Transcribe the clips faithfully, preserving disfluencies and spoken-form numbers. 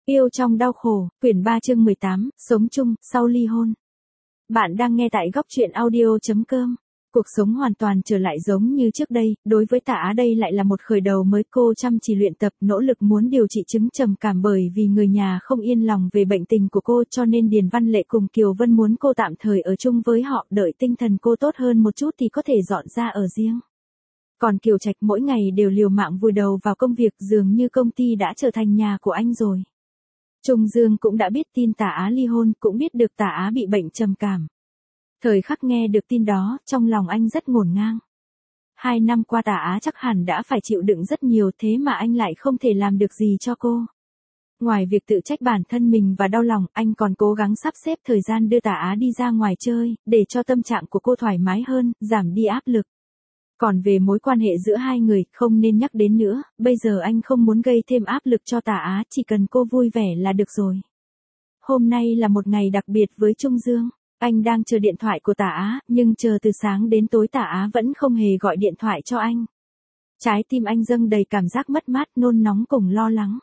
Yêu trong đau khổ, quyển ba chương mười tám, sống chung, sau ly hôn. Bạn đang nghe tại góc truyện audio chấm com. Cuộc sống hoàn toàn trở lại giống như trước đây, đối với Tạ Á đây lại là một khởi đầu mới. Cô chăm chỉ luyện tập, nỗ lực muốn điều trị chứng trầm cảm bởi vì người nhà không yên lòng về bệnh tình của cô, cho nên Điền Văn Lệ cùng Kiều Vân muốn cô tạm thời ở chung với họ, đợi tinh thần cô tốt hơn một chút thì có thể dọn ra ở riêng. Còn Kiều Trạch mỗi ngày đều liều mạng vùi đầu vào công việc, dường như công ty đã trở thành nhà của anh rồi. Trung Dương cũng đã biết tin Tạ Á ly hôn, cũng biết được Tạ Á bị bệnh trầm cảm. Thời khắc nghe được tin đó, trong lòng anh rất ngổn ngang. Hai năm qua Tạ Á chắc hẳn đã phải chịu đựng rất nhiều, thế mà anh lại không thể làm được gì cho cô. Ngoài việc tự trách bản thân mình và đau lòng, anh còn cố gắng sắp xếp thời gian đưa Tạ Á đi ra ngoài chơi, để cho tâm trạng của cô thoải mái hơn, giảm đi áp lực. Còn về mối quan hệ giữa hai người, không nên nhắc đến nữa, bây giờ anh không muốn gây thêm áp lực cho Tạ Á, chỉ cần cô vui vẻ là được rồi. Hôm nay là một ngày đặc biệt với Trung Dương, anh đang chờ điện thoại của Tạ Á, nhưng chờ từ sáng đến tối Tạ Á vẫn không hề gọi điện thoại cho anh. Trái tim anh dâng đầy cảm giác mất mát, nôn nóng cùng lo lắng.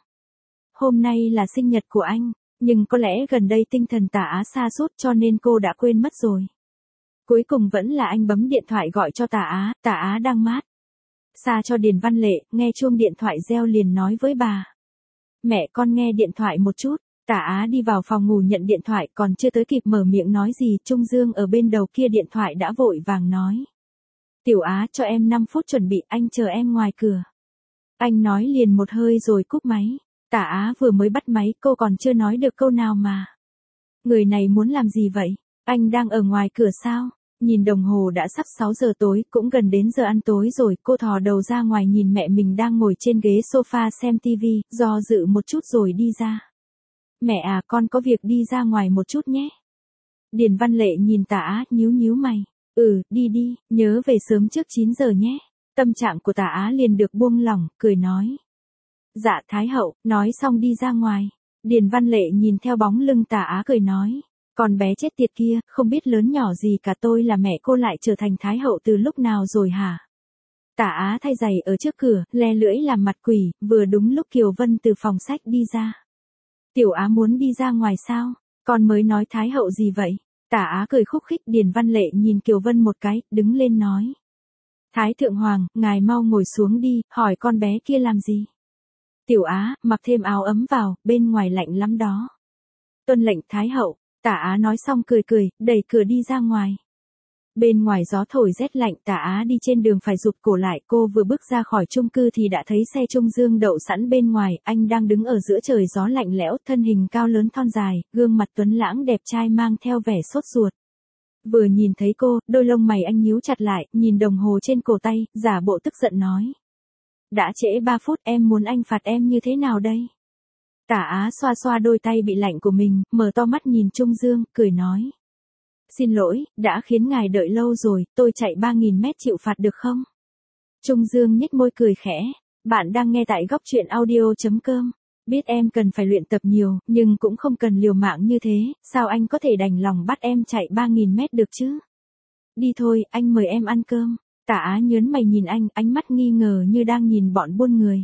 Hôm nay là sinh nhật của anh, nhưng có lẽ gần đây tinh thần Tạ Á sa sút cho nên cô đã quên mất rồi. Cuối cùng vẫn là anh bấm điện thoại gọi cho Tạ Á, Tạ Á đang mát xa cho Điền Văn Lệ, nghe chuông điện thoại reo liền nói với bà. Mẹ con nghe điện thoại một chút. Tạ Á đi vào phòng ngủ nhận điện thoại, còn chưa tới kịp mở miệng nói gì, Trung Dương ở bên đầu kia điện thoại đã vội vàng nói. Tiểu Á, cho em năm phút chuẩn bị, anh chờ em ngoài cửa. Anh nói liền một hơi rồi cúp máy. Tạ Á vừa mới bắt máy, cô còn chưa nói được câu nào mà. Người này muốn làm gì vậy? Anh đang ở ngoài cửa sao? Nhìn đồng hồ đã sắp sáu giờ tối, cũng gần đến giờ ăn tối rồi, cô thò đầu ra ngoài nhìn mẹ mình đang ngồi trên ghế sofa xem tivi, do dự một chút rồi đi ra. Mẹ à, con có việc đi ra ngoài một chút nhé. Điền Văn Lệ nhìn Tạ Á, nhíu nhíu mày. Ừ, đi đi, nhớ về sớm trước chín giờ nhé. Tâm trạng của Tạ Á liền được buông lỏng, cười nói. Dạ Thái hậu, nói xong đi ra ngoài. Điền Văn Lệ nhìn theo bóng lưng Tạ Á cười nói. Con bé chết tiệt kia, không biết lớn nhỏ gì cả, tôi là mẹ cô lại trở thành Thái hậu từ lúc nào rồi hả? Tạ Á thay giày ở trước cửa, le lưỡi làm mặt quỷ, vừa đúng lúc Kiều Vân từ phòng sách đi ra. Tiểu Á muốn đi ra ngoài sao? Con mới nói Thái hậu gì vậy? Tạ Á cười khúc khích. Điền Văn Lệ nhìn Kiều Vân một cái, đứng lên nói. Thái thượng hoàng, ngài mau ngồi xuống đi, hỏi con bé kia làm gì? Tiểu Á, mặc thêm áo ấm vào, bên ngoài lạnh lắm đó. Tuân lệnh Thái hậu. Tạ Á nói xong cười cười, đẩy cửa đi ra ngoài. Bên ngoài gió thổi rét lạnh, Tạ Á đi trên đường phải rụt cổ lại, cô vừa bước ra khỏi chung cư thì đã thấy xe Trung Dương đậu sẵn bên ngoài, anh đang đứng ở giữa trời gió lạnh lẽo, thân hình cao lớn thon dài, gương mặt tuấn lãng đẹp trai mang theo vẻ sốt ruột. Vừa nhìn thấy cô, đôi lông mày anh nhíu chặt lại, nhìn đồng hồ trên cổ tay, giả bộ tức giận nói. Đã trễ ba phút, em muốn anh phạt em như thế nào đây? Tạ Á xoa xoa đôi tay bị lạnh của mình, mở to mắt nhìn Trung Dương, cười nói. Xin lỗi, đã khiến ngài đợi lâu rồi, tôi chạy ba nghìn mét chịu phạt được không? Trung Dương nhếch môi cười khẽ. Bạn đang nghe tại góc truyện audio chấm com. Biết em cần phải luyện tập nhiều, nhưng cũng không cần liều mạng như thế, sao anh có thể đành lòng bắt em chạy ba nghìn mét được chứ? Đi thôi, anh mời em ăn cơm. Tạ Á nhớn mày nhìn anh, ánh mắt nghi ngờ như đang nhìn bọn buôn người.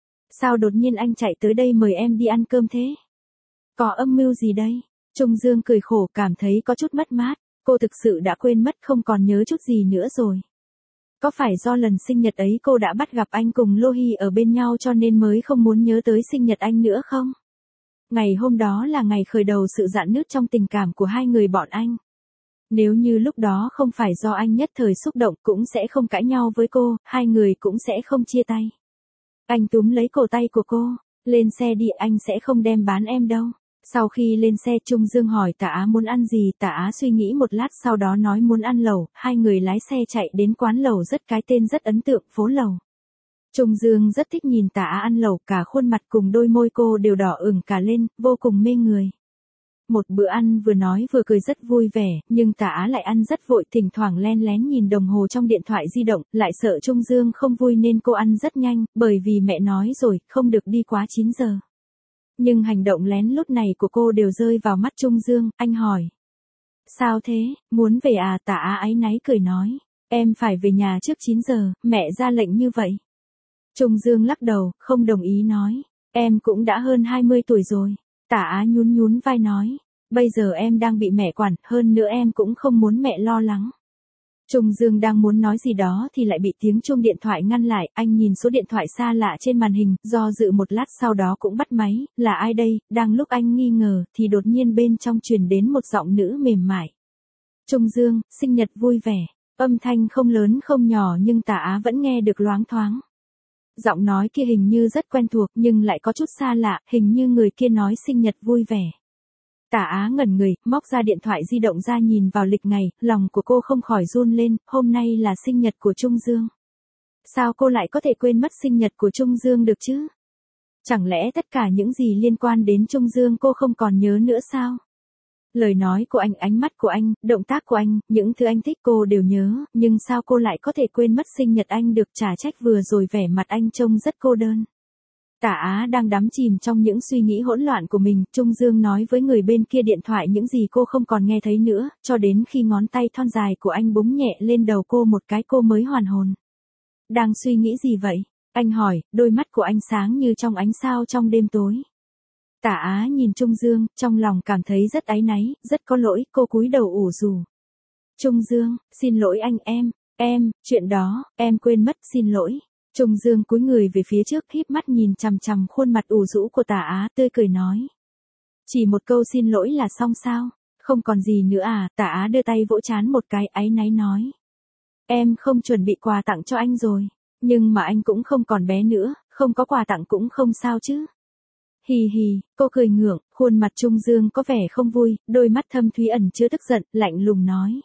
Sao đột nhiên anh chạy tới đây mời em đi ăn cơm thế? Có âm mưu gì đây? Trung Dương cười khổ, cảm thấy có chút mất mát. Cô thực sự đã quên mất, không còn nhớ chút gì nữa rồi. Có phải do lần sinh nhật ấy cô đã bắt gặp anh cùng Lô Hy ở bên nhau cho nên mới không muốn nhớ tới sinh nhật anh nữa không? Ngày hôm đó là ngày khởi đầu sự rạn nứt trong tình cảm của hai người bọn anh. Nếu như lúc đó không phải do anh nhất thời xúc động cũng sẽ không cãi nhau với cô, hai người cũng sẽ không chia tay. Anh túm lấy cổ tay của cô, lên xe đi, anh sẽ không đem bán em đâu. Sau khi lên xe, Trung Dương hỏi Tạ Á muốn ăn gì, Tạ Á suy nghĩ một lát sau đó nói muốn ăn lẩu, hai người lái xe chạy đến quán lẩu rất cái tên rất ấn tượng, phố lẩu. Trung Dương rất thích nhìn Tạ Á ăn lẩu, cả khuôn mặt cùng đôi môi cô đều đỏ ửng cả lên, vô cùng mê người. Một bữa ăn vừa nói vừa cười rất vui vẻ, nhưng Tạ Á lại ăn rất vội, thỉnh thoảng len lén nhìn đồng hồ trong điện thoại di động, lại sợ Trung Dương không vui nên cô ăn rất nhanh, bởi vì mẹ nói rồi, không được đi quá chín giờ. Nhưng hành động lén lút này của cô đều rơi vào mắt Trung Dương, anh hỏi. Sao thế, muốn về à? Tạ Á áy náy cười nói. Em phải về nhà trước chín giờ, mẹ ra lệnh như vậy. Trung Dương lắc đầu, không đồng ý nói. Em cũng đã hơn hai mươi tuổi rồi. Tả Á nhún nhún vai nói. Bây giờ em đang bị mẹ quản, hơn nữa em cũng không muốn mẹ lo lắng. Trung Dương đang muốn nói gì đó thì lại bị tiếng chuông điện thoại ngăn lại, anh nhìn số điện thoại xa lạ trên màn hình, do dự một lát sau đó cũng bắt máy, là ai đây, đang lúc anh nghi ngờ, thì đột nhiên bên trong truyền đến một giọng nữ mềm mại. Trung Dương, sinh nhật vui vẻ, âm thanh không lớn không nhỏ nhưng Tả Á vẫn nghe được loáng thoáng. Giọng nói kia hình như rất quen thuộc nhưng lại có chút xa lạ, hình như người kia nói sinh nhật vui vẻ. Tả Á ngẩn người, móc ra điện thoại di động ra nhìn vào lịch ngày, lòng của cô không khỏi run lên, hôm nay là sinh nhật của Trung Dương. Sao cô lại có thể quên mất sinh nhật của Trung Dương được chứ? Chẳng lẽ tất cả những gì liên quan đến Trung Dương cô không còn nhớ nữa sao? Lời nói của anh, ánh mắt của anh, động tác của anh, những thứ anh thích cô đều nhớ, nhưng sao cô lại có thể quên mất sinh nhật anh được, chả trách vừa rồi vẻ mặt anh trông rất cô đơn. Tả Á đang đắm chìm trong những suy nghĩ hỗn loạn của mình, Trung Dương nói với người bên kia điện thoại những gì cô không còn nghe thấy nữa, cho đến khi ngón tay thon dài của anh búng nhẹ lên đầu cô một cái cô mới hoàn hồn. Đang suy nghĩ gì vậy? Anh hỏi, đôi mắt của anh sáng như trong ánh sao trong đêm tối. Tả Á nhìn Trung Dương, trong lòng cảm thấy rất áy náy, rất có lỗi, cô cúi đầu ủ rủ. Trung Dương, xin lỗi anh em, em, chuyện đó, em quên mất, xin lỗi. Trung Dương cúi người về phía trước, híp mắt nhìn chằm chằm khuôn mặt ủ rũ của Tả Á, tươi cười nói. Chỉ một câu xin lỗi là xong sao? Không còn gì nữa à? Tả Á đưa tay vỗ trán một cái, áy náy nói. Em không chuẩn bị quà tặng cho anh rồi, nhưng mà anh cũng không còn bé nữa, không có quà tặng cũng không sao chứ. Hì hì, cô cười ngượng, khuôn mặt Trung Dương có vẻ không vui, đôi mắt thâm thúy ẩn chứa tức giận, lạnh lùng nói.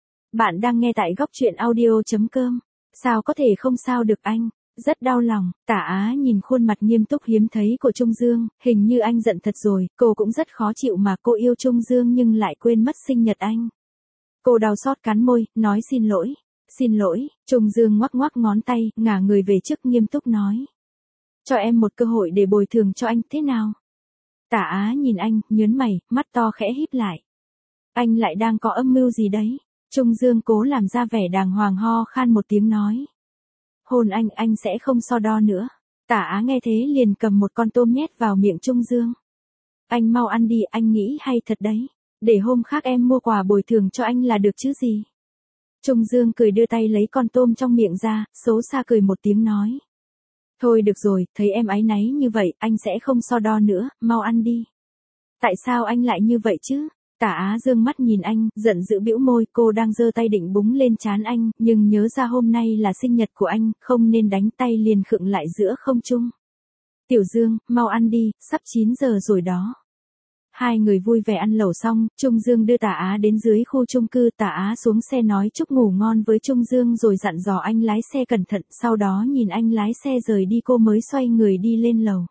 Bạn đang nghe tại góc truyện audio chấm com. Sao có thể không sao được anh? Rất đau lòng. Tả Á nhìn khuôn mặt nghiêm túc hiếm thấy của Trung Dương, hình như anh giận thật rồi, cô cũng rất khó chịu mà cô yêu Trung Dương nhưng lại quên mất sinh nhật anh. Cô đau xót cắn môi, nói xin lỗi. Xin lỗi, Trung Dương ngoắc ngoắc ngón tay, ngả người về trước nghiêm túc nói. Cho em một cơ hội để bồi thường cho anh, thế nào? Tả Á nhìn anh, nhớn mày, mắt to khẽ híp lại. Anh lại đang có âm mưu gì đấy? Trung Dương cố làm ra vẻ đàng hoàng, ho khan một tiếng nói. Hôn anh, anh sẽ không so đo nữa. Tả Á nghe thế liền cầm một con tôm nhét vào miệng Trung Dương. Anh mau ăn đi, anh nghĩ hay thật đấy. Để hôm khác em mua quà bồi thường cho anh là được chứ gì. Trung Dương cười đưa tay lấy con tôm trong miệng ra, xấu xa cười một tiếng nói. Thôi được rồi, thấy em áy náy như vậy, anh sẽ không so đo nữa, mau ăn đi. Tại sao anh lại như vậy chứ? Tả Á dương mắt nhìn anh, giận dữ bĩu môi, cô đang giơ tay định búng lên trán anh, nhưng nhớ ra hôm nay là sinh nhật của anh, không nên đánh tay liền khựng lại giữa không trung. Tiểu Dương, mau ăn đi, sắp chín giờ rồi đó. Hai người vui vẻ ăn lẩu xong, Trung Dương đưa Tả Á đến dưới khu chung cư, Tả Á xuống xe nói chúc ngủ ngon với Trung Dương rồi dặn dò anh lái xe cẩn thận, sau đó nhìn anh lái xe rời đi cô mới xoay người đi lên lầu.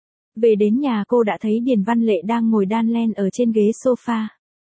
Về đến nhà cô đã thấy Điền Văn Lệ đang ngồi đan len ở trên ghế sofa.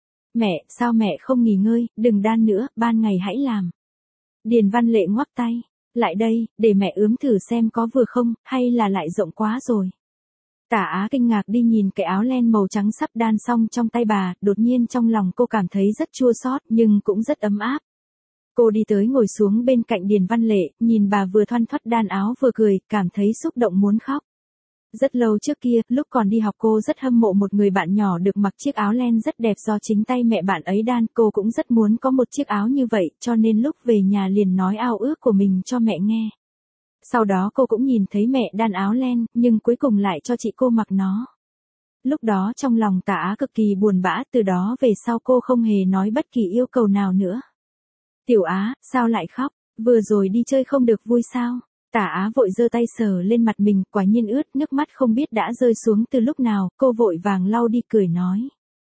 Mẹ, sao mẹ không nghỉ ngơi, đừng đan nữa, ban ngày hãy làm. Điền Văn Lệ ngoắc tay, lại đây, để mẹ ướm thử xem có vừa không, hay là lại rộng quá rồi. Tả Á kinh ngạc đi nhìn cái áo len màu trắng sắp đan xong trong tay bà, đột nhiên trong lòng cô cảm thấy rất chua xót nhưng cũng rất ấm áp. Cô đi tới ngồi xuống bên cạnh Điền Văn Lệ, nhìn bà vừa thoăn thoắt đan áo vừa cười, cảm thấy xúc động muốn khóc. Rất lâu trước kia, lúc còn đi học cô rất hâm mộ một người bạn nhỏ được mặc chiếc áo len rất đẹp do chính tay mẹ bạn ấy đan, cô cũng rất muốn có một chiếc áo như vậy, cho nên lúc về nhà liền nói ao ước của mình cho mẹ nghe. Sau đó cô cũng nhìn thấy mẹ đan áo len, nhưng cuối cùng lại cho chị cô mặc nó. Lúc đó trong lòng Tả Á cực kỳ buồn bã, từ đó về sau cô không hề nói bất kỳ yêu cầu nào nữa. Tiểu Á, sao lại khóc, vừa rồi đi chơi không được vui sao? Tả Á vội giơ tay sờ lên mặt mình, quả nhiên ướt, nước mắt không biết đã rơi xuống từ lúc nào, cô vội vàng lau đi cười nói.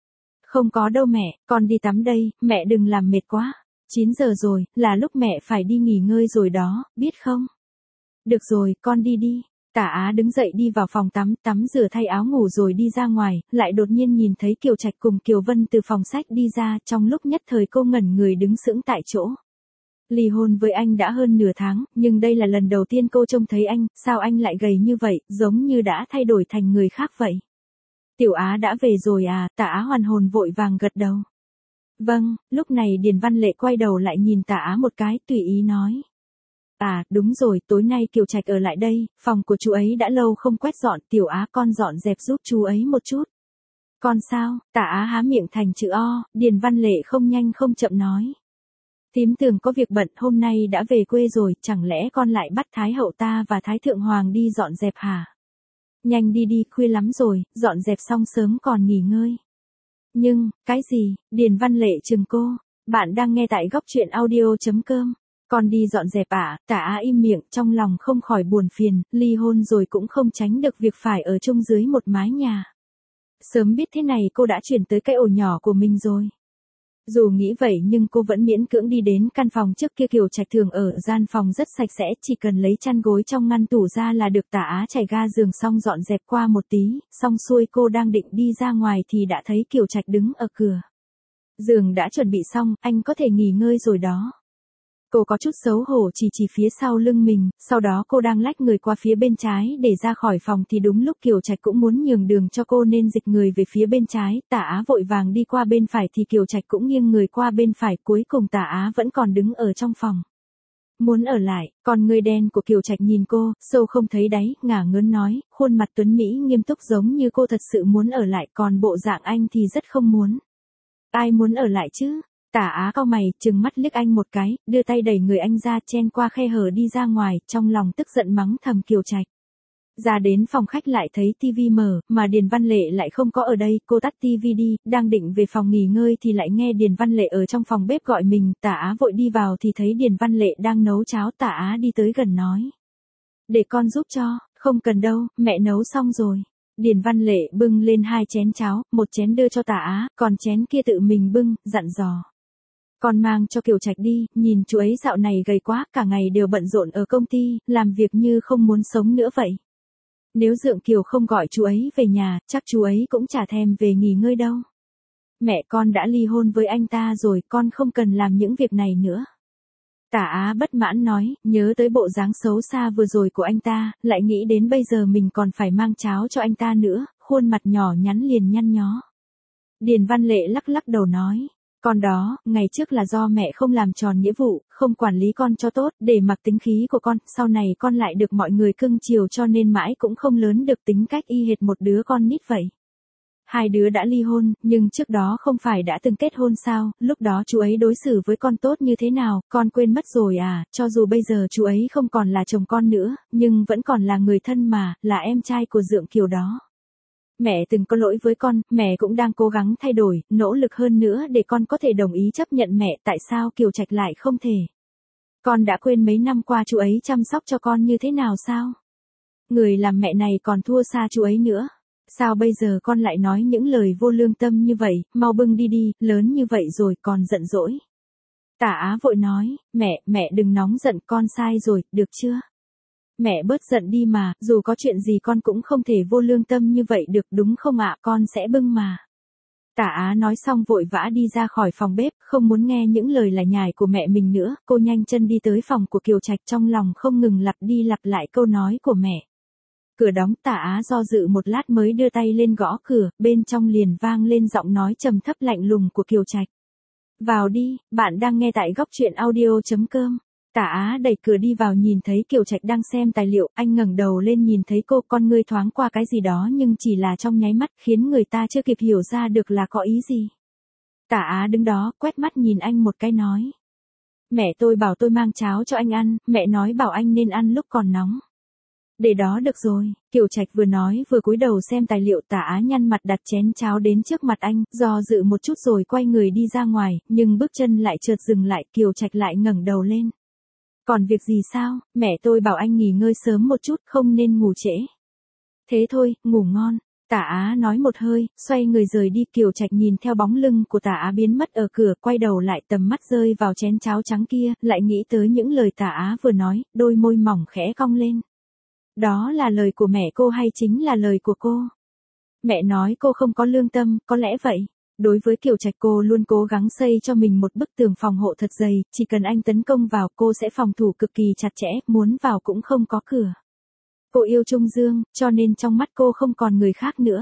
Không có đâu mẹ, con đi tắm đây, mẹ đừng làm mệt quá. chín giờ rồi, là lúc mẹ phải đi nghỉ ngơi rồi đó, biết không? Được rồi, con đi đi. Tả Á đứng dậy đi vào phòng tắm, tắm rửa thay áo ngủ rồi đi ra ngoài, lại đột nhiên nhìn thấy Kiều Trạch cùng Kiều Vân từ phòng sách đi ra, trong lúc nhất thời cô ngẩn người đứng sững tại chỗ. Ly hôn với anh đã hơn nửa tháng, nhưng đây là lần đầu tiên cô trông thấy anh, sao anh lại gầy như vậy, giống như đã thay đổi thành người khác vậy. Tiểu Á đã về rồi à? Tả Á hoàn hồn vội vàng gật đầu. Vâng, lúc này Điền Văn Lệ quay đầu lại nhìn Tả Á một cái, tùy ý nói. À, đúng rồi, tối nay Kiều Trạch ở lại đây, phòng của chú ấy đã lâu không quét dọn, Tiểu Á con dọn dẹp giúp chú ấy một chút. Con sao? Tả Á há miệng thành chữ O, Điền Văn Lệ không nhanh không chậm nói. Thím Tường có việc bận, hôm nay đã về quê rồi, chẳng lẽ con lại bắt Thái hậu ta và Thái thượng hoàng đi dọn dẹp hả? Nhanh đi đi, khuya lắm rồi, dọn dẹp xong sớm còn nghỉ ngơi. Nhưng, cái gì? Điền Văn Lệ trừng cô. Bạn đang nghe tại góc truyện audio.com. Con đi dọn dẹp à? Tả Á im miệng, trong lòng không khỏi buồn phiền, ly hôn rồi cũng không tránh được việc phải ở chung dưới một mái nhà. Sớm biết thế này cô đã chuyển tới cái ổ nhỏ của mình rồi. Dù nghĩ vậy nhưng cô vẫn miễn cưỡng đi đến căn phòng trước kia. Kiều Trạch thường ở gian phòng rất sạch sẽ, chỉ cần lấy chăn gối trong ngăn tủ ra là được. Tả Á trải ga giường xong dọn dẹp qua một tí, xong xuôi cô đang định đi ra ngoài thì đã thấy Kiều Trạch đứng ở cửa. Giường đã chuẩn bị xong, anh có thể nghỉ ngơi rồi đó. Cô có chút xấu hổ chỉ chỉ phía sau lưng mình, sau đó cô đang lách người qua phía bên trái để ra khỏi phòng thì đúng lúc Kiều Trạch cũng muốn nhường đường cho cô nên dịch người về phía bên trái. Tả Á vội vàng đi qua bên phải thì Kiều Trạch cũng nghiêng người qua bên phải, cuối cùng Tả Á vẫn còn đứng ở trong phòng. Muốn ở lại, còn người đen của Kiều Trạch nhìn cô, sâu không thấy đáy, ngả ngớn nói, khuôn mặt tuấn Mỹ nghiêm túc giống như cô thật sự muốn ở lại, còn bộ dạng anh thì rất không muốn. Ai muốn ở lại chứ? Tả Á cau mày, trừng mắt liếc anh một cái, đưa tay đẩy người anh ra, chen qua khe hở đi ra ngoài, trong lòng tức giận mắng thầm Kiều Trạch. Ra đến phòng khách lại thấy tivi mở, mà Điền Văn Lệ lại không có ở đây, cô tắt tivi đi, đang định về phòng nghỉ ngơi thì lại nghe Điền Văn Lệ ở trong phòng bếp gọi mình. Tả Á vội đi vào thì thấy Điền Văn Lệ đang nấu cháo. Tả Á đi tới gần nói. Để con giúp cho. Không cần đâu, mẹ nấu xong rồi. Điền Văn Lệ bưng lên hai chén cháo, một chén đưa cho Tả Á, còn chén kia tự mình bưng, dặn dò. Con mang cho Kiều Trạch đi, nhìn chú ấy dạo này gầy quá, cả ngày đều bận rộn ở công ty, làm việc như không muốn sống nữa vậy. Nếu Dượng Kiều không gọi chú ấy về nhà, chắc chú ấy cũng chả thèm về nghỉ ngơi đâu. Mẹ con đã ly hôn với anh ta rồi, con không cần làm những việc này nữa. Tả Á bất mãn nói, nhớ tới bộ dáng xấu xa vừa rồi của anh ta, lại nghĩ đến bây giờ mình còn phải mang cháo cho anh ta nữa, khuôn mặt nhỏ nhắn liền nhăn nhó. Điền Văn Lệ lắc lắc đầu nói. Con đó, ngày trước là do mẹ không làm tròn nghĩa vụ, không quản lý con cho tốt, để mặc tính khí của con, sau này con lại được mọi người cưng chiều cho nên mãi cũng không lớn được, tính cách y hệt một đứa con nít vậy. Hai đứa đã ly hôn, nhưng trước đó không phải đã từng kết hôn sao, lúc đó chú ấy đối xử với con tốt như thế nào, con quên mất rồi à, cho dù bây giờ chú ấy không còn là chồng con nữa, nhưng vẫn còn là người thân mà, là em trai của Dượng Kiều đó. Mẹ từng có lỗi với con, mẹ cũng đang cố gắng thay đổi, nỗ lực hơn nữa để con có thể đồng ý chấp nhận mẹ, tại sao Kiều Trạch lại không thể? Con đã quên mấy năm qua chú ấy chăm sóc cho con như thế nào sao? Người làm mẹ này còn thua xa chú ấy nữa. Sao bây giờ con lại nói những lời vô lương tâm như vậy, mau bưng đi đi, lớn như vậy rồi còn giận dỗi. Tả Á vội nói, mẹ, mẹ đừng nóng giận, con sai rồi, được chưa? Mẹ bớt giận đi mà, dù có chuyện gì con cũng không thể vô lương tâm như vậy được, đúng không ạ, con sẽ bưng mà. Tả Á nói xong vội vã đi ra khỏi phòng bếp, không muốn nghe những lời lải nhải của mẹ mình nữa, cô nhanh chân đi tới phòng của Kiều Trạch, trong lòng không ngừng lặp đi lặp lại câu nói của mẹ. Cửa đóng, Tả Á do dự một lát mới đưa tay lên gõ cửa, bên trong liền vang lên giọng nói trầm thấp lạnh lùng của Kiều Trạch. Vào đi, bạn đang nghe tại góc truyện audio.com. Tả Á đẩy cửa đi vào, nhìn thấy Kiều Trạch đang xem tài liệu, anh ngẩng đầu lên nhìn thấy cô, con ngươi thoáng qua cái gì đó nhưng chỉ là trong nháy mắt, khiến người ta chưa kịp hiểu ra được là có ý gì. Tả Á đứng đó, quét mắt nhìn anh một cái nói. Mẹ tôi bảo tôi mang cháo cho anh ăn, mẹ nói bảo anh nên ăn lúc còn nóng. Để đó được rồi, Kiều Trạch vừa nói vừa cúi đầu xem tài liệu. Tả Á nhăn mặt đặt chén cháo đến trước mặt anh, do dự một chút rồi quay người đi ra ngoài, nhưng bước chân lại chợt dừng lại, Kiều Trạch lại ngẩng đầu lên. Còn việc gì sao, mẹ tôi bảo anh nghỉ ngơi sớm một chút, không nên ngủ trễ. Thế thôi, ngủ ngon. Tả Á nói một hơi, xoay người rời đi. Kiều Trạch nhìn theo bóng lưng của Tả Á biến mất ở cửa, quay đầu lại, tầm mắt rơi vào chén cháo trắng kia, lại nghĩ tới những lời Tả Á vừa nói, đôi môi mỏng khẽ cong lên. Đó là lời của mẹ cô hay chính là lời của cô? Mẹ nói cô không có lương tâm, có lẽ vậy. Đối với Kiều Trạch cô luôn cố gắng xây cho mình một bức tường phòng hộ thật dày, chỉ cần anh tấn công vào cô sẽ phòng thủ cực kỳ chặt chẽ, muốn vào cũng không có cửa. Cô yêu Trung Dương, cho nên trong mắt cô không còn người khác nữa.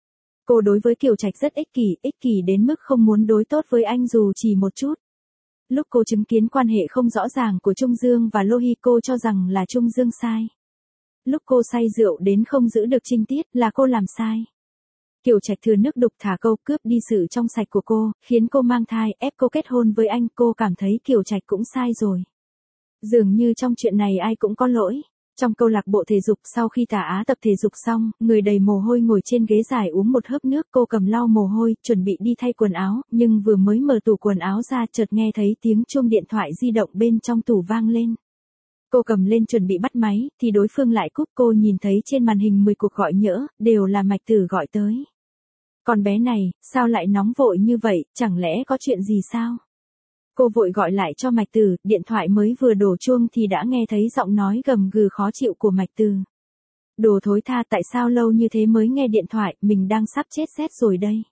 Cô đối với Kiều Trạch rất ích kỷ, ích kỷ đến mức không muốn đối tốt với anh dù chỉ một chút. Lúc cô chứng kiến quan hệ không rõ ràng của Trung Dương và Lohi, cô cho rằng là Trung Dương sai. Lúc cô say rượu đến không giữ được trinh tiết là cô làm sai. Kiều Trạch thừa nước đục thả câu, cướp đi sự trong sạch của cô, khiến cô mang thai, ép cô kết hôn với anh. Cô cảm thấy Kiều Trạch cũng sai rồi. Dường như trong chuyện này ai cũng có lỗi. Trong câu lạc bộ thể dục, sau khi Tả Á tập thể dục xong, người đầy mồ hôi ngồi trên ghế dài uống một hớp nước. Cô cầm lau mồ hôi, chuẩn bị đi thay quần áo, nhưng vừa mới mở tủ quần áo ra chợt nghe thấy tiếng chuông điện thoại di động bên trong tủ vang lên. Cô cầm lên chuẩn bị bắt máy, thì đối phương lại cúp. Cô nhìn thấy trên màn hình mười cuộc gọi nhỡ, đều là Mạch Tử gọi tới. Con bé này, sao lại nóng vội như vậy, chẳng lẽ có chuyện gì sao? Cô vội gọi lại cho Mạch Tử, điện thoại mới vừa đổ chuông thì đã nghe thấy giọng nói gầm gừ khó chịu của Mạch Tử. Đồ thối tha, tại sao lâu như thế mới nghe điện thoại, mình đang sắp chết rét rồi đây.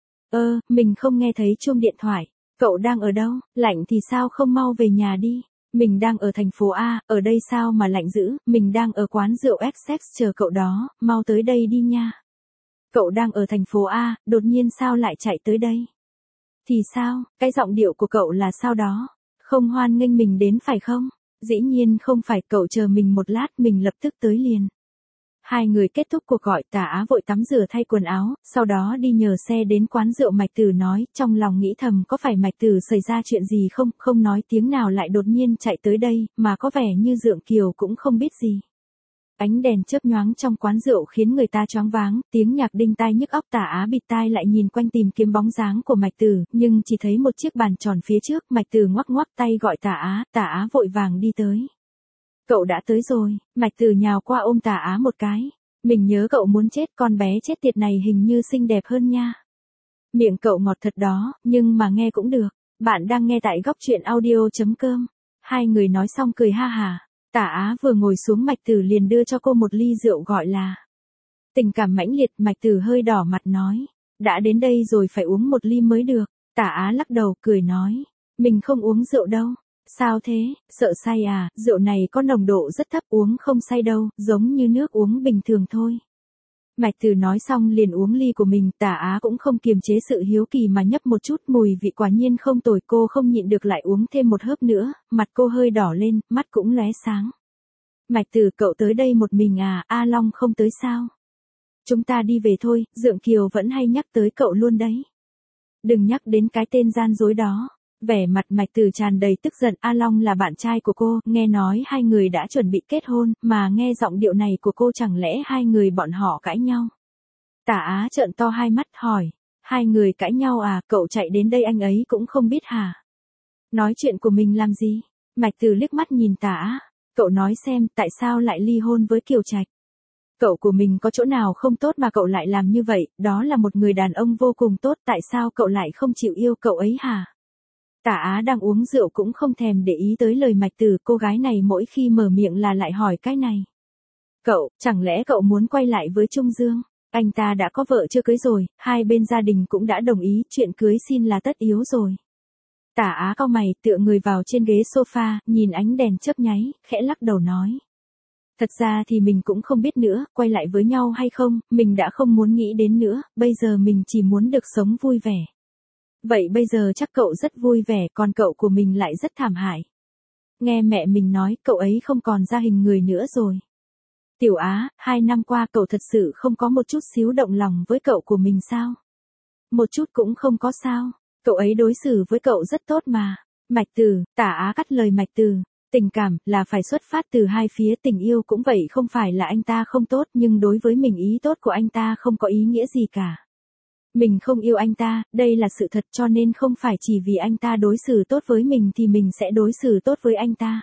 Ơ, mình không nghe thấy chuông điện thoại, cậu đang ở đâu, lạnh thì sao không mau về nhà đi. Mình đang ở thành phố A, ở đây sao mà lạnh dữ, mình đang ở quán rượu ích ích chờ cậu đó, mau tới đây đi nha. Cậu đang ở thành phố A, đột nhiên sao lại chạy tới đây? Thì sao, cái giọng điệu của cậu là sao đó? Không hoan nghênh mình đến phải không? Dĩ nhiên không phải, cậu chờ mình một lát, mình lập tức tới liền. Hai người kết thúc cuộc gọi, Tả Á vội tắm rửa thay quần áo, sau đó đi nhờ xe đến quán rượu. Mạch Tử nói, trong lòng nghĩ thầm có phải Mạch Tử xảy ra chuyện gì không, không nói tiếng nào lại đột nhiên chạy tới đây, mà có vẻ như Dượng Kiều cũng không biết gì. Ánh đèn chớp nhoáng trong quán rượu khiến người ta choáng váng, tiếng nhạc đinh tai nhức óc. Tả Á bịt tai lại nhìn quanh tìm kiếm bóng dáng của Mạch Tử, nhưng chỉ thấy một chiếc bàn tròn phía trước. Mạch Tử ngoắc ngoắc tay gọi Tả Á, Tả Á vội vàng đi tới. Cậu đã tới rồi, Mạch Tử nhào qua ôm Tả Á một cái. Mình nhớ cậu muốn chết, con bé chết tiệt này hình như xinh đẹp hơn nha. Miệng cậu ngọt thật đó, nhưng mà nghe cũng được. Bạn đang nghe tại góc truyện audio chấm com. Hai người nói xong cười ha hả. Tả Á vừa ngồi xuống, Mạch Tử liền đưa cho cô một ly rượu gọi là. Tình cảm mãnh liệt. Mạch Tử hơi đỏ mặt nói. Đã đến đây rồi phải uống một ly mới được. Tả Á lắc đầu cười nói. Mình không uống rượu đâu. Sao thế, sợ say à, rượu này có nồng độ rất thấp, uống không say đâu, giống như nước uống bình thường thôi. Mạch Tử nói xong liền uống ly của mình. Tả Á cũng không kiềm chế sự hiếu kỳ mà nhấp một chút, mùi vị quả nhiên không tồi. Cô không nhịn được lại uống thêm một hớp nữa, mặt cô hơi đỏ lên, mắt cũng lóe sáng. Mạch Tử, cậu tới đây một mình à, A Long không tới sao? Chúng ta đi về thôi, Dượng Kiều vẫn hay nhắc tới cậu luôn đấy. Đừng nhắc đến cái tên gian dối đó. Vẻ mặt Mạch Tử tràn đầy tức giận. A Long là bạn trai của cô, nghe nói hai người đã chuẩn bị kết hôn, mà nghe giọng điệu này của cô chẳng lẽ hai người bọn họ cãi nhau. Tả Á trợn to hai mắt hỏi, hai người cãi nhau à, cậu chạy đến đây anh ấy cũng không biết hả? Nói chuyện của mình làm gì? Mạch Tử liếc mắt nhìn Tả Á, cậu nói xem tại sao lại ly hôn với Kiều Trạch? Cậu của mình có chỗ nào không tốt mà cậu lại làm như vậy, đó là một người đàn ông vô cùng tốt, tại sao cậu lại không chịu yêu cậu ấy hả? Tả Á đang uống rượu cũng không thèm để ý tới lời Mạch Tử, cô gái này mỗi khi mở miệng là lại hỏi cái này. Cậu, chẳng lẽ cậu muốn quay lại với Trung Dương? Anh ta đã có vợ chưa cưới rồi, hai bên gia đình cũng đã đồng ý, chuyện cưới xin là tất yếu rồi. Tả Á cau mày, tựa người vào trên ghế sofa, nhìn ánh đèn chớp nháy, khẽ lắc đầu nói. Thật ra thì mình cũng không biết nữa, quay lại với nhau hay không, mình đã không muốn nghĩ đến nữa, bây giờ mình chỉ muốn được sống vui vẻ. Vậy bây giờ chắc cậu rất vui vẻ, còn cậu của mình lại rất thảm hại. Nghe mẹ mình nói, cậu ấy không còn ra hình người nữa rồi. Tiểu Á, hai năm qua cậu thật sự không có một chút xíu động lòng với cậu của mình sao? Một chút cũng không có sao, cậu ấy đối xử với cậu rất tốt mà. Mạch Tử, Tả Á cắt lời Mạch Tử. Tình cảm là phải xuất phát từ hai phía, tình yêu cũng vậy, không phải là anh ta không tốt, nhưng đối với mình ý tốt của anh ta không có ý nghĩa gì cả. Mình không yêu anh ta, đây là sự thật, cho nên không phải chỉ vì anh ta đối xử tốt với mình thì mình sẽ đối xử tốt với anh ta.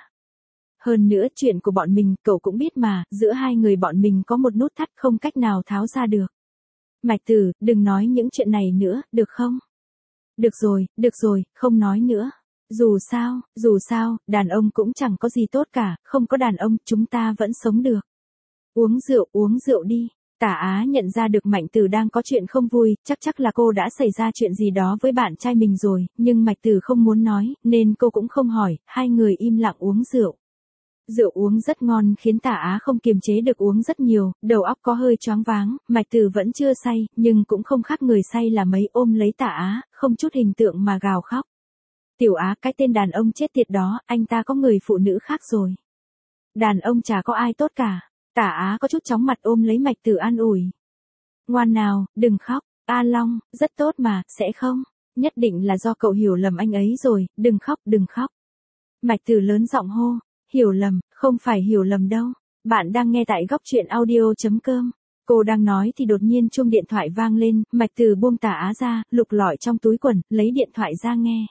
Hơn nữa chuyện của bọn mình, cậu cũng biết mà, giữa hai người bọn mình có một nút thắt không cách nào tháo ra được. Mạch Tử, đừng nói những chuyện này nữa, được không? Được rồi, được rồi, không nói nữa. Dù sao, dù sao, đàn ông cũng chẳng có gì tốt cả, không có đàn ông, chúng ta vẫn sống được. Uống rượu, uống rượu đi. Tả Á nhận ra được Mạnh Tử đang có chuyện không vui, chắc chắc là cô đã xảy ra chuyện gì đó với bạn trai mình rồi, nhưng Mạch Tử không muốn nói, nên cô cũng không hỏi, hai người im lặng uống rượu. Rượu uống rất ngon khiến Tả Á không kiềm chế được uống rất nhiều, đầu óc có hơi choáng váng, Mạch Tử vẫn chưa say, nhưng cũng không khác người say là mấy, ôm lấy Tả Á, không chút hình tượng mà gào khóc. Tiểu Á, cái tên đàn ông chết tiệt đó, anh ta có người phụ nữ khác rồi. Đàn ông chả có ai tốt cả. Tả Á có chút chóng mặt ôm lấy Mạch Tử an ủi. Ngoan nào, đừng khóc, A Long, rất tốt mà, sẽ không? Nhất định là do cậu hiểu lầm anh ấy rồi, đừng khóc, đừng khóc. Mạch Tử lớn giọng hô, hiểu lầm, không phải hiểu lầm đâu. Bạn đang nghe tại góc truyện audio.com. Cô đang nói thì đột nhiên chuông điện thoại vang lên, Mạch Tử buông Tả Á ra, lục lọi trong túi quần, lấy điện thoại ra nghe.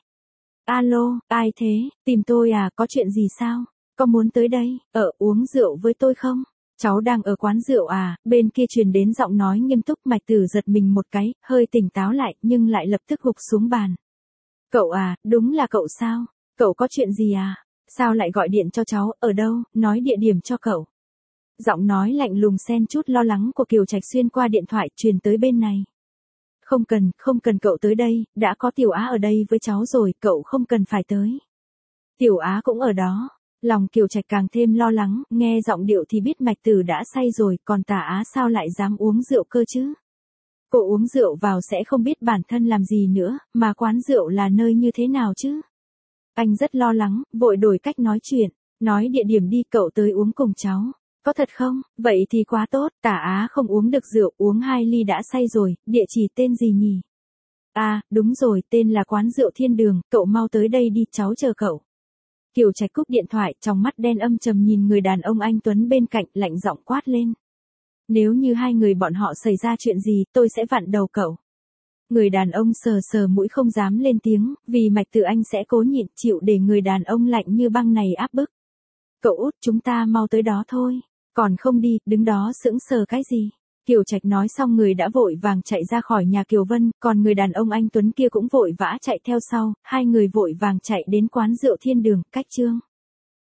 Alo, ai thế, tìm tôi à, có chuyện gì sao? Có muốn tới đây, ở uống rượu với tôi không? Cháu đang ở quán rượu à, bên kia truyền đến giọng nói nghiêm túc. Mạch Tử giật mình một cái, hơi tỉnh táo lại, nhưng lại lập tức gục xuống bàn. Cậu à, đúng là cậu sao? Cậu có chuyện gì à? Sao lại gọi điện cho cháu, ở đâu, nói địa điểm cho cậu. Giọng nói lạnh lùng xen chút lo lắng của Kiều Trạch xuyên qua điện thoại truyền tới bên này. Không cần, không cần cậu tới đây, đã có Tiểu Á ở đây với cháu rồi, cậu không cần phải tới. Tiểu Á cũng ở đó. Lòng Kiều Trạch càng thêm lo lắng, nghe giọng điệu thì biết Mạch Tử đã say rồi, còn Tả Á sao lại dám uống rượu cơ chứ? Cô uống rượu vào sẽ không biết bản thân làm gì nữa, mà quán rượu là nơi như thế nào chứ? Anh rất lo lắng, vội đổi cách nói chuyện, nói địa điểm đi, cậu tới uống cùng cháu. Có thật không? Vậy thì quá tốt, Tả Á không uống được rượu, uống hai ly đã say rồi, địa chỉ tên gì nhỉ? À, đúng rồi, tên là quán rượu Thiên Đường, cậu mau tới đây đi, cháu chờ cậu. Kiều Trạch cúp điện thoại, trong mắt đen âm trầm nhìn người đàn ông anh tuấn bên cạnh, lạnh giọng quát lên. Nếu như hai người bọn họ xảy ra chuyện gì, tôi sẽ vặn đầu cậu. Người đàn ông sờ sờ mũi không dám lên tiếng, vì Mạch Tử Anh sẽ cố nhịn chịu để người đàn ông lạnh như băng này áp bức. Cậu út, chúng ta mau tới đó thôi. Còn không đi, đứng đó sững sờ cái gì? Kiều Trạch nói xong người đã vội vàng chạy ra khỏi nhà Kiều Vân, còn người đàn ông anh tuấn kia cũng vội vã chạy theo sau, hai người vội vàng chạy đến quán rượu Thiên Đường, cách Trương